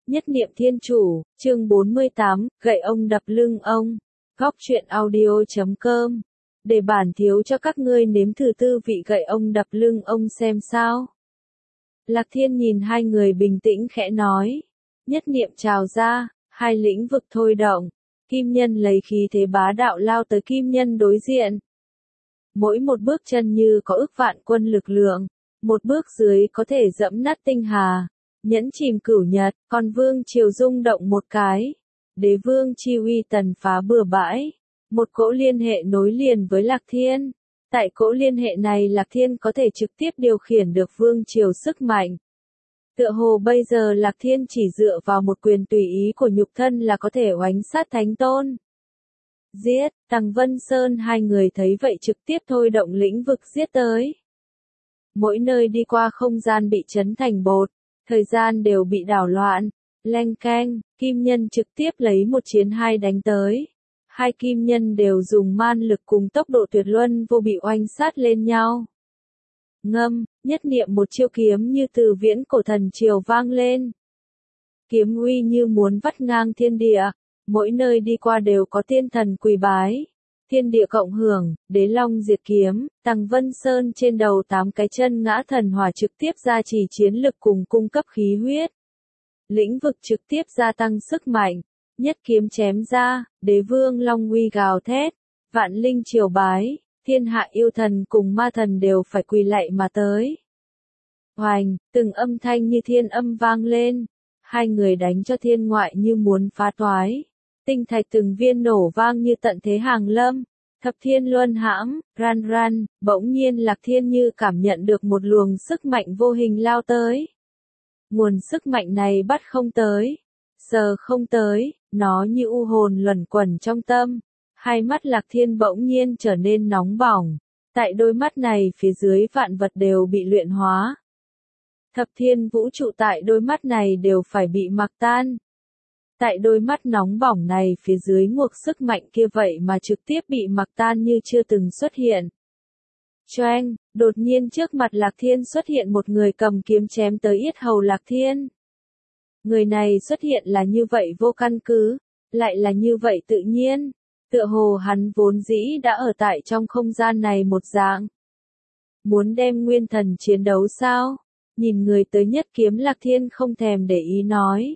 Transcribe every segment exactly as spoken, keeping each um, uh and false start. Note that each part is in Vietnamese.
Nhất niệm thiên chủ, chương bốn mươi tám, gậy ông đập lưng ông. Góc truyện audio chấm com. Để bản thiếu cho các ngươi nếm thử tư vị gậy ông đập lưng ông xem sao. Lạc Thiên nhìn hai người bình tĩnh khẽ nói. Nhất niệm trào ra, hai lĩnh vực thôi động. Kim nhân lấy khí thế bá đạo lao tới kim nhân đối diện. Mỗi một bước chân như có ức vạn quân lực lượng. Một bước dưới có thể dẫm nát tinh hà. Nhẫn chìm cửu nhật, còn vương triều rung động một cái. Đế vương chi uy tần phá bừa bãi. Một cỗ liên hệ nối liền với Lạc Thiên. Tại cỗ liên hệ này Lạc Thiên có thể trực tiếp điều khiển được vương triều sức mạnh. Tựa hồ bây giờ Lạc Thiên chỉ dựa vào một quyền tùy ý của nhục thân là có thể oánh sát thánh tôn. Giết, Tằng Vân Sơn hai người thấy vậy trực tiếp thôi động lĩnh vực giết tới. Mỗi nơi đi qua không gian bị chấn thành bột. Thời gian đều bị đảo loạn, leng keng, kim nhân trực tiếp lấy một chiến hai đánh tới. Hai kim nhân đều dùng man lực cùng tốc độ tuyệt luân vô bị oanh sát lên nhau. Ngâm, nhất niệm một chiêu kiếm như từ viễn cổ thần triều vang lên. Kiếm uy như muốn vắt ngang thiên địa, mỗi nơi đi qua đều có tiên thần quỳ bái. Thiên địa cộng hưởng, đế long diệt kiếm, Tằng Vân Sơn trên đầu tám cái chân ngã thần hỏa trực tiếp gia trì chiến lực cùng cung cấp khí huyết. Lĩnh vực trực tiếp gia tăng sức mạnh, nhất kiếm chém ra, đế vương long uy gào thét, vạn linh triều bái, thiên hạ yêu thần cùng ma thần đều phải quỳ lạy mà tới. Hoành, từng âm thanh như thiên âm vang lên, hai người đánh cho thiên ngoại như muốn phá toái. Tinh thạch từng viên nổ vang như tận thế hàng lâm, thập thiên luân hãm, ran ran, bỗng nhiên Lạc Thiên như cảm nhận được một luồng sức mạnh vô hình lao tới. Nguồn sức mạnh này bắt không tới, sờ không tới, nó như u hồn luẩn quẩn trong tâm. Hai mắt Lạc Thiên bỗng nhiên trở nên nóng bỏng, tại đôi mắt này phía dưới vạn vật đều bị luyện hóa. Thập thiên vũ trụ tại đôi mắt này đều phải bị mặc tan. Tại đôi mắt nóng bỏng này phía dưới nguộc sức mạnh kia vậy mà trực tiếp bị mặc tan như chưa từng xuất hiện. Choang, đột nhiên trước mặt Lạc Thiên xuất hiện một người cầm kiếm chém tới yết hầu Lạc Thiên. Người này xuất hiện là như vậy vô căn cứ, lại là như vậy tự nhiên, tựa hồ hắn vốn dĩ đã ở tại trong không gian này một dạng. Muốn đem nguyên thần chiến đấu sao? Nhìn người tới nhất kiếm Lạc Thiên không thèm để ý nói.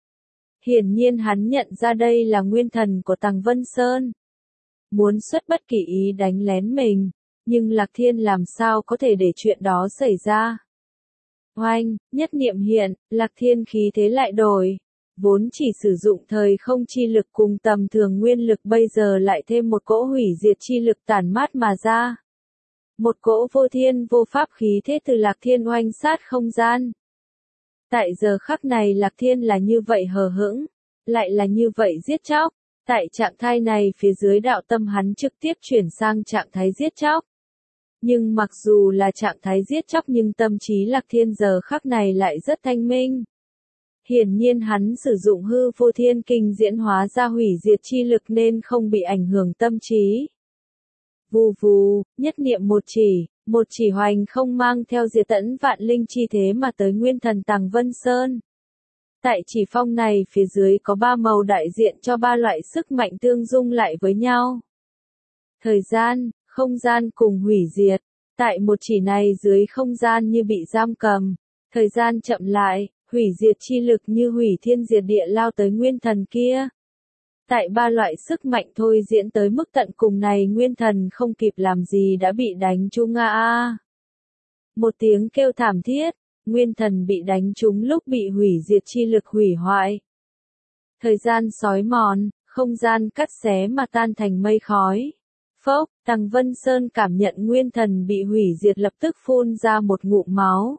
Hiển nhiên hắn nhận ra đây là nguyên thần của Tằng Vân Sơn. Muốn xuất bất kỳ ý đánh lén mình, nhưng Lạc Thiên làm sao có thể để chuyện đó xảy ra. Oanh, nhất niệm hiện, Lạc Thiên khí thế lại đổi. Vốn chỉ sử dụng thời không chi lực cùng tầm thường nguyên lực bây giờ lại thêm một cỗ hủy diệt chi lực tản mát mà ra. Một cỗ vô thiên vô pháp khí thế từ Lạc Thiên oanh sát không gian. Tại giờ khắc này Lạc Thiên là như vậy hờ hững, lại là như vậy giết chóc. Tại trạng thái này phía dưới đạo tâm hắn trực tiếp chuyển sang trạng thái giết chóc. Nhưng mặc dù là trạng thái giết chóc nhưng tâm trí Lạc Thiên giờ khắc này lại rất thanh minh. Hiển nhiên hắn sử dụng hư vô thiên kinh diễn hóa ra hủy diệt chi lực nên không bị ảnh hưởng tâm trí. Vù vù, nhất niệm một chỉ, một chỉ hoành không mang theo diệt tẫn vạn linh chi thế mà tới nguyên thần Tằng Vân Sơn. Tại chỉ phong này phía dưới có ba màu đại diện cho ba loại sức mạnh tương dung lại với nhau. Thời gian, không gian cùng hủy diệt. Tại một chỉ này dưới không gian như bị giam cầm. Thời gian chậm lại, hủy diệt chi lực như hủy thiên diệt địa lao tới nguyên thần kia. Tại ba loại sức mạnh thôi diễn tới mức tận cùng này nguyên thần không kịp làm gì đã bị đánh trúng a a. Một tiếng kêu thảm thiết, nguyên thần bị đánh trúng lúc bị hủy diệt chi lực hủy hoại. Thời gian sói mòn, không gian cắt xé mà tan thành mây khói. Phốc, Tằng Vân Sơn cảm nhận nguyên thần bị hủy diệt lập tức phun ra một ngụm máu.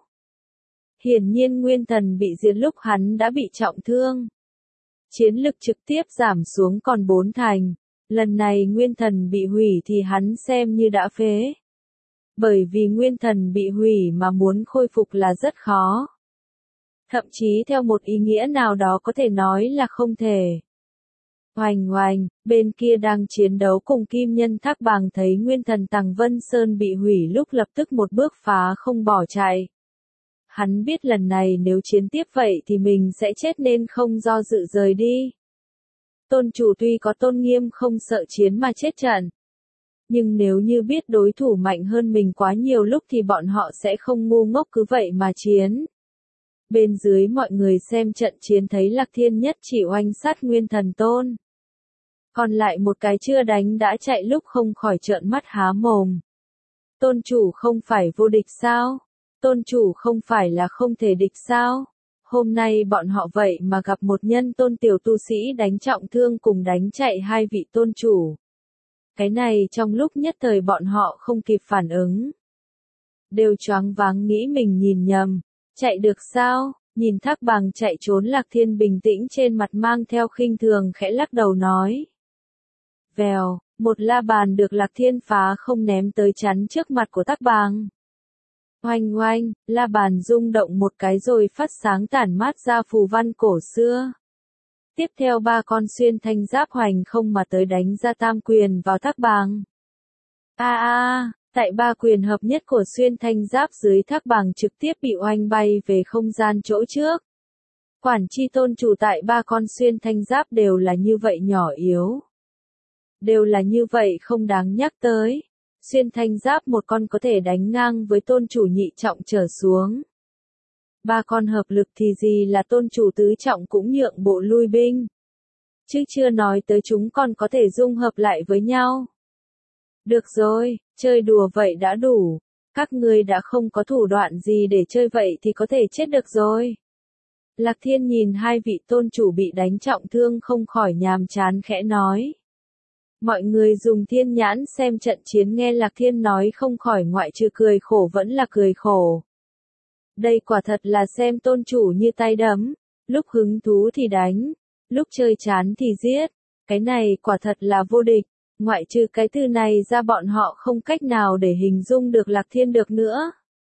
Hiển nhiên nguyên thần bị diệt lúc hắn đã bị trọng thương. Chiến lực trực tiếp giảm xuống còn bốn thành. Lần này nguyên thần bị hủy thì hắn xem như đã phế. Bởi vì nguyên thần bị hủy mà muốn khôi phục là rất khó. Thậm chí theo một ý nghĩa nào đó có thể nói là không thể. Hoành hoành, bên kia đang chiến đấu cùng kim nhân Thác Bàng thấy nguyên thần Tằng Vân Sơn bị hủy lúc lập tức một bước phá không bỏ chạy. Hắn biết lần này nếu chiến tiếp vậy thì mình sẽ chết nên không do dự rời đi. Tôn chủ tuy có tôn nghiêm không sợ chiến mà chết trận. Nhưng nếu như biết đối thủ mạnh hơn mình quá nhiều lúc thì bọn họ sẽ không ngu ngốc cứ vậy mà chiến. Bên dưới mọi người xem trận chiến thấy Lạc Thiên nhất chỉ oanh sát Nguyên Thần Tôn. Còn lại một cái chưa đánh đã chạy lúc không khỏi trợn mắt há mồm. Tôn chủ không phải vô địch sao? Tôn chủ không phải là không thể địch sao? Hôm nay bọn họ vậy mà gặp một nhân tôn tiểu tu sĩ đánh trọng thương cùng đánh chạy hai vị tôn chủ. Cái này trong lúc nhất thời bọn họ không kịp phản ứng. Đều choáng váng nghĩ mình nhìn nhầm. Chạy được sao? Nhìn Thác Bàng chạy trốn Lạc Thiên bình tĩnh trên mặt mang theo khinh thường khẽ lắc đầu nói. Vèo, một la bàn được Lạc Thiên phá không ném tới chắn trước mặt của Thác Bàng. Oanh oanh, la bàn rung động một cái rồi phát sáng tản mát ra phù văn cổ xưa. Tiếp theo ba con xuyên thanh giáp hoành không mà tới đánh ra tam quyền vào Thác Bàng. A a, tại ba quyền hợp nhất của xuyên thanh giáp dưới Thác Bàng trực tiếp bị oanh bay về không gian chỗ trước. Quản chi tôn chủ tại ba con xuyên thanh giáp đều là như vậy nhỏ yếu. Đều là như vậy không đáng nhắc tới. Xuyên thanh giáp một con có thể đánh ngang với tôn chủ nhị trọng trở xuống. Ba con hợp lực thì gì là tôn chủ tứ trọng cũng nhượng bộ lui binh. Chứ chưa nói tới chúng còn có thể dung hợp lại với nhau. Được rồi, chơi đùa vậy đã đủ. Các ngươi đã không có thủ đoạn gì để chơi vậy thì có thể chết được rồi. Lạc Thiên nhìn hai vị tôn chủ bị đánh trọng thương không khỏi nhàm chán khẽ nói. Mọi người dùng thiên nhãn xem trận chiến nghe Lạc Thiên nói không khỏi ngoại trừ cười khổ vẫn là cười khổ. Đây quả thật là xem tôn chủ như tay đấm, lúc hứng thú thì đánh, lúc chơi chán thì giết, cái này quả thật là vô địch, ngoại trừ cái từ này ra bọn họ không cách nào để hình dung được Lạc Thiên được nữa.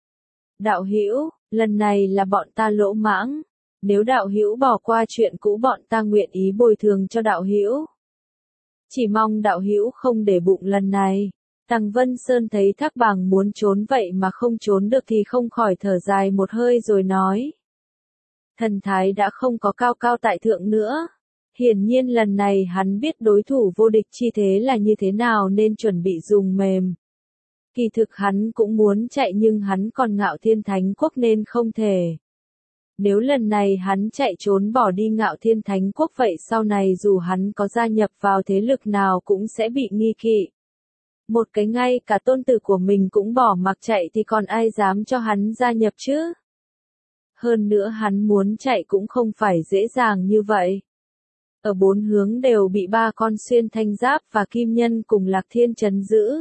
Đạo hữu, lần này là bọn ta lỗ mãng, nếu đạo hữu bỏ qua chuyện cũ bọn ta nguyện ý bồi thường cho đạo hữu. Chỉ mong đạo hữu không để bụng lần này. Tằng Vân Sơn thấy Thác Bàng muốn trốn vậy mà không trốn được thì không khỏi thở dài một hơi rồi nói. Thần thái đã không có cao cao tại thượng nữa. Hiển nhiên lần này hắn biết đối thủ vô địch chi thế là như thế nào nên chuẩn bị dùng mềm. Kỳ thực hắn cũng muốn chạy nhưng hắn còn Ngạo Thiên Thánh Quốc nên không thể. Nếu lần này hắn chạy trốn bỏ đi Ngạo Thiên Thánh Quốc vậy sau này dù hắn có gia nhập vào thế lực nào cũng sẽ bị nghi kỵ. Một cái ngay cả tôn tử của mình cũng bỏ mặc chạy thì còn ai dám cho hắn gia nhập chứ? Hơn nữa hắn muốn chạy cũng không phải dễ dàng như vậy. Ở bốn hướng đều bị ba con xuyên thanh giáp và kim nhân cùng Lạc Thiên trấn giữ.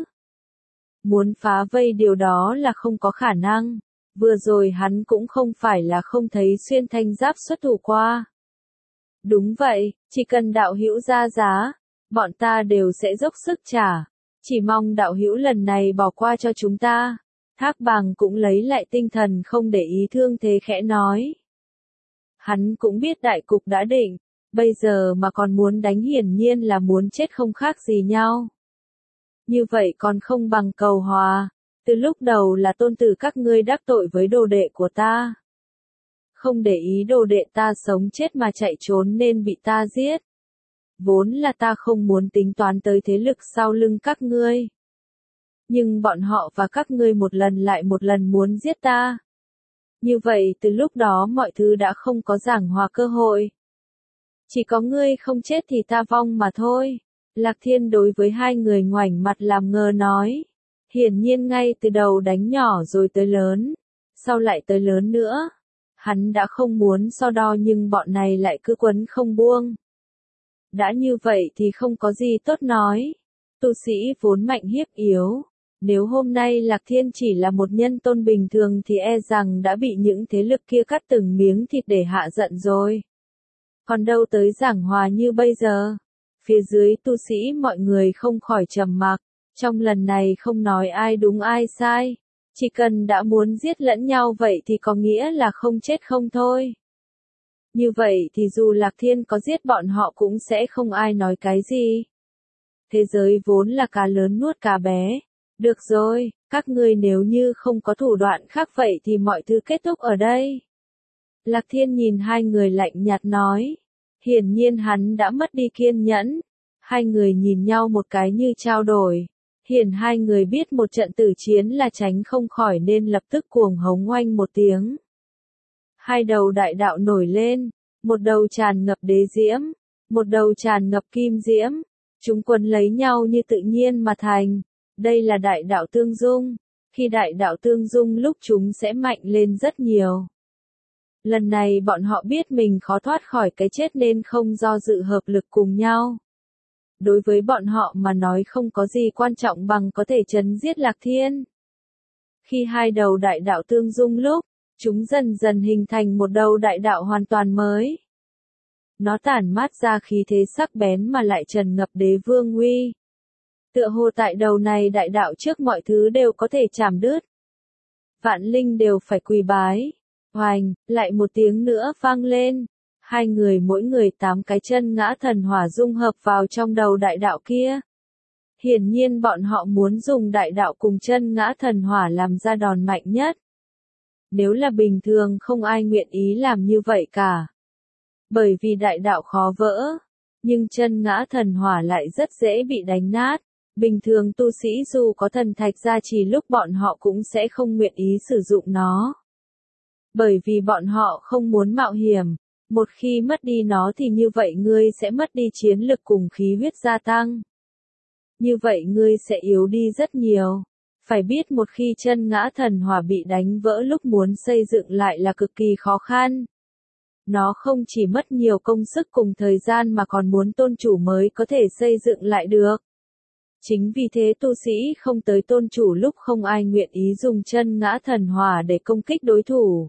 Muốn phá vây điều đó là không có khả năng. Vừa rồi hắn cũng không phải là không thấy xuyên thanh giáp xuất thủ qua. Đúng vậy, chỉ cần đạo hữu ra giá, bọn ta đều sẽ dốc sức trả. Chỉ mong đạo hữu lần này bỏ qua cho chúng ta. Thác Bàng cũng lấy lại tinh thần không để ý thương thế khẽ nói. Hắn cũng biết đại cục đã định, bây giờ mà còn muốn đánh hiển nhiên là muốn chết không khác gì nhau. Như vậy còn không bằng cầu hòa. Từ lúc đầu là tôn tử các ngươi đắc tội với đồ đệ của ta. Không để ý đồ đệ ta sống chết mà chạy trốn nên bị ta giết. Vốn là ta không muốn tính toán tới thế lực sau lưng các ngươi. Nhưng bọn họ và các ngươi một lần lại một lần muốn giết ta. Như vậy từ lúc đó mọi thứ đã không có giảng hòa cơ hội. Chỉ có ngươi không chết thì ta vong mà thôi. Lạc Thiên đối với hai người ngoảnh mặt làm ngơ nói. Hiển nhiên ngay từ đầu đánh nhỏ rồi tới lớn, sau lại tới lớn nữa. Hắn đã không muốn so đo nhưng bọn này lại cứ quấn không buông. Đã như vậy thì không có gì tốt nói. Tu sĩ vốn mạnh hiếp yếu. Nếu hôm nay Lạc Thiên chỉ là một nhân tôn bình thường thì e rằng đã bị những thế lực kia cắt từng miếng thịt để hạ giận rồi. Còn đâu tới giảng hòa như bây giờ. Phía dưới tu sĩ mọi người không khỏi trầm mặc. Trong lần này không nói ai đúng ai sai. Chỉ cần đã muốn giết lẫn nhau vậy thì có nghĩa là không chết không thôi. Như vậy thì dù Lạc Thiên có giết bọn họ cũng sẽ không ai nói cái gì. Thế giới vốn là cá lớn nuốt cá bé. Được rồi, các ngươi nếu như không có thủ đoạn khác vậy thì mọi thứ kết thúc ở đây. Lạc Thiên nhìn hai người lạnh nhạt nói. Hiển nhiên hắn đã mất đi kiên nhẫn. Hai người nhìn nhau một cái như trao đổi. Hiển hai người biết một trận tử chiến là tránh không khỏi nên lập tức cuồng hống oanh một tiếng. Hai đầu đại đạo nổi lên, một đầu tràn ngập đế diễm, một đầu tràn ngập kim diễm. Chúng quấn lấy nhau như tự nhiên mà thành. Đây là đại đạo tương dung. Khi đại đạo tương dung lúc chúng sẽ mạnh lên rất nhiều. Lần này bọn họ biết mình khó thoát khỏi cái chết nên không do dự hợp lực cùng nhau. Đối với bọn họ mà nói không có gì quan trọng bằng có thể chấn giết Lạc Thiên. Khi hai đầu đại đạo tương dung lúc, chúng dần dần hình thành một đầu đại đạo hoàn toàn mới. Nó tản mát ra khí thế sắc bén mà lại tràn ngập đế vương uy. Tựa hồ tại đầu này đại đạo trước mọi thứ đều có thể chảm đứt. Vạn linh đều phải quỳ bái. Hoành, lại một tiếng nữa vang lên. Hai người mỗi người tám cái chân ngã thần hỏa dung hợp vào trong đầu đại đạo kia. Hiển nhiên bọn họ muốn dùng đại đạo cùng chân ngã thần hỏa làm ra đòn mạnh nhất. Nếu là bình thường không ai nguyện ý làm như vậy cả. Bởi vì đại đạo khó vỡ. Nhưng chân ngã thần hỏa lại rất dễ bị đánh nát. Bình thường tu sĩ dù có thần thạch gia trì lúc bọn họ cũng sẽ không nguyện ý sử dụng nó. Bởi vì bọn họ không muốn mạo hiểm. Một khi mất đi nó thì như vậy ngươi sẽ mất đi chiến lực cùng khí huyết gia tăng. Như vậy ngươi sẽ yếu đi rất nhiều. Phải biết một khi chân ngã thần hỏa bị đánh vỡ lúc muốn xây dựng lại là cực kỳ khó khăn. Nó không chỉ mất nhiều công sức cùng thời gian mà còn muốn tôn chủ mới có thể xây dựng lại được. Chính vì thế tu sĩ không tới tôn chủ lúc không ai nguyện ý dùng chân ngã thần hỏa để công kích đối thủ.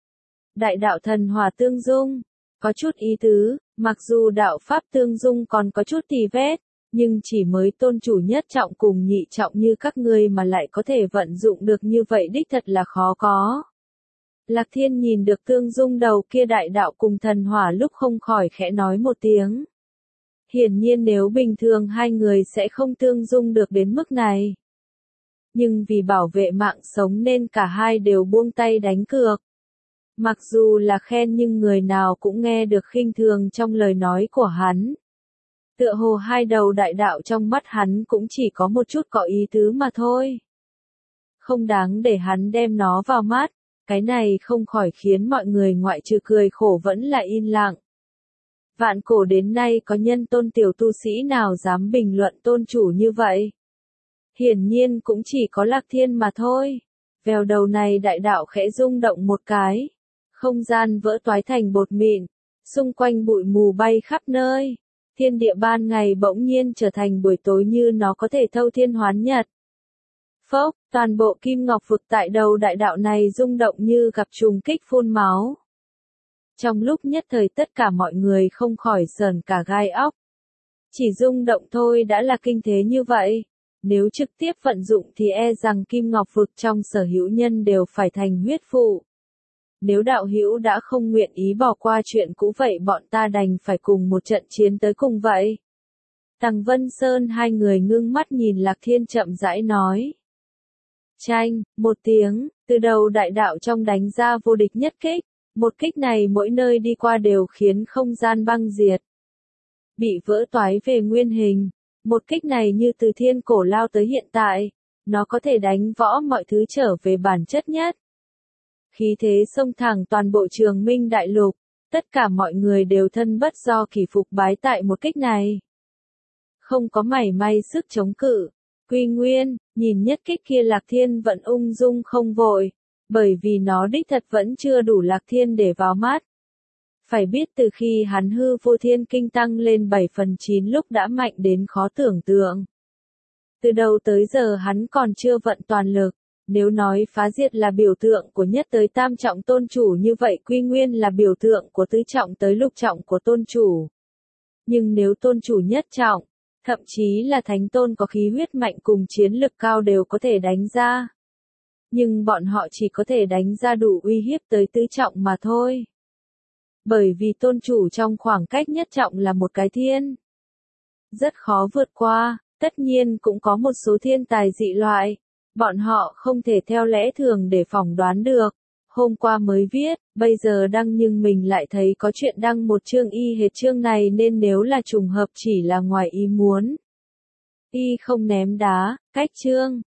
Đại đạo thần hỏa tương dung, có chút ý tứ, mặc dù đạo pháp tương dung còn có chút tì vết, nhưng chỉ mới tôn chủ nhất trọng cùng nhị trọng như các ngươi mà lại có thể vận dụng được như vậy đích thật là khó có. Lạc Thiên nhìn được tương dung đầu kia đại đạo cùng thần hỏa lúc không khỏi khẽ nói một tiếng. Hiển nhiên nếu bình thường hai người sẽ không tương dung được đến mức này. Nhưng vì bảo vệ mạng sống nên cả hai đều buông tay đánh cược. Mặc dù là khen nhưng người nào cũng nghe được khinh thường trong lời nói của hắn. Tựa hồ hai đầu đại đạo trong mắt hắn cũng chỉ có một chút có ý tứ mà thôi. Không đáng để hắn đem nó vào mắt, cái này không khỏi khiến mọi người ngoại trừ cười khổ vẫn là im lặng. Vạn cổ đến nay có nhân tôn tiểu tu sĩ nào dám bình luận tôn chủ như vậy? Hiển nhiên cũng chỉ có Lạc Thiên mà thôi. Vèo đầu này đại đạo khẽ rung động một cái. Không gian vỡ toái thành bột mịn. Xung quanh bụi mù bay khắp nơi. Thiên địa ban ngày bỗng nhiên trở thành buổi tối như nó có thể thâu thiên hoán nhật. Phốc, toàn bộ kim ngọc vực tại đầu đại đạo này rung động như gặp trùng kích phun máu. Trong lúc nhất thời tất cả mọi người không khỏi sờn cả gai óc. Chỉ rung động thôi đã là kinh thế như vậy. Nếu trực tiếp vận dụng thì e rằng kim ngọc vực trong sở hữu nhân đều phải thành huyết phụ. Nếu đạo hữu đã không nguyện ý bỏ qua chuyện cũ vậy bọn ta đành phải cùng một trận chiến tới cùng vậy. Tằng Vân Sơn hai người ngưng mắt nhìn Lạc Thiên chậm rãi nói. Chanh, một tiếng, từ đầu đại đạo trong đánh ra vô địch nhất kích. Một kích này mỗi nơi đi qua đều khiến không gian băng diệt. Bị vỡ toái về nguyên hình. Một kích này như từ thiên cổ lao tới hiện tại. Nó có thể đánh võ mọi thứ trở về bản chất nhất. Khí thế xông thẳng toàn bộ Trường Minh đại lục. Tất cả mọi người đều thân bất do kỳ phục bái tại một kích này. Không có mảy may sức chống cự. Quy Nguyên, nhìn nhất kích kia Lạc Thiên vẫn ung dung không vội. Bởi vì nó đích thật vẫn chưa đủ Lạc Thiên để vào mắt. Phải biết từ khi hắn hư vô thiên kinh tăng lên bảy phần chín lúc đã mạnh đến khó tưởng tượng. Từ đầu tới giờ hắn còn chưa vận toàn lực. Nếu nói phá diệt là biểu tượng của nhất tới tam trọng tôn chủ như vậy Quy Nguyên là biểu tượng của tứ trọng tới lục trọng của tôn chủ. Nhưng nếu tôn chủ nhất trọng, thậm chí là thánh tôn có khí huyết mạnh cùng chiến lực cao đều có thể đánh ra. Nhưng bọn họ chỉ có thể đánh ra đủ uy hiếp tới tứ trọng mà thôi. Bởi vì tôn chủ trong khoảng cách nhất trọng là một cái thiên. Rất khó vượt qua, tất nhiên cũng có một số thiên tài dị loại, Bọn họ không thể theo lẽ thường để phỏng đoán được. Hôm qua mới viết, bây giờ đăng nhưng mình lại thấy có chuyện đăng một chương y hệt chương này nên nếu là trùng hợp chỉ là ngoài ý muốn. Y không ném đá, cách chương.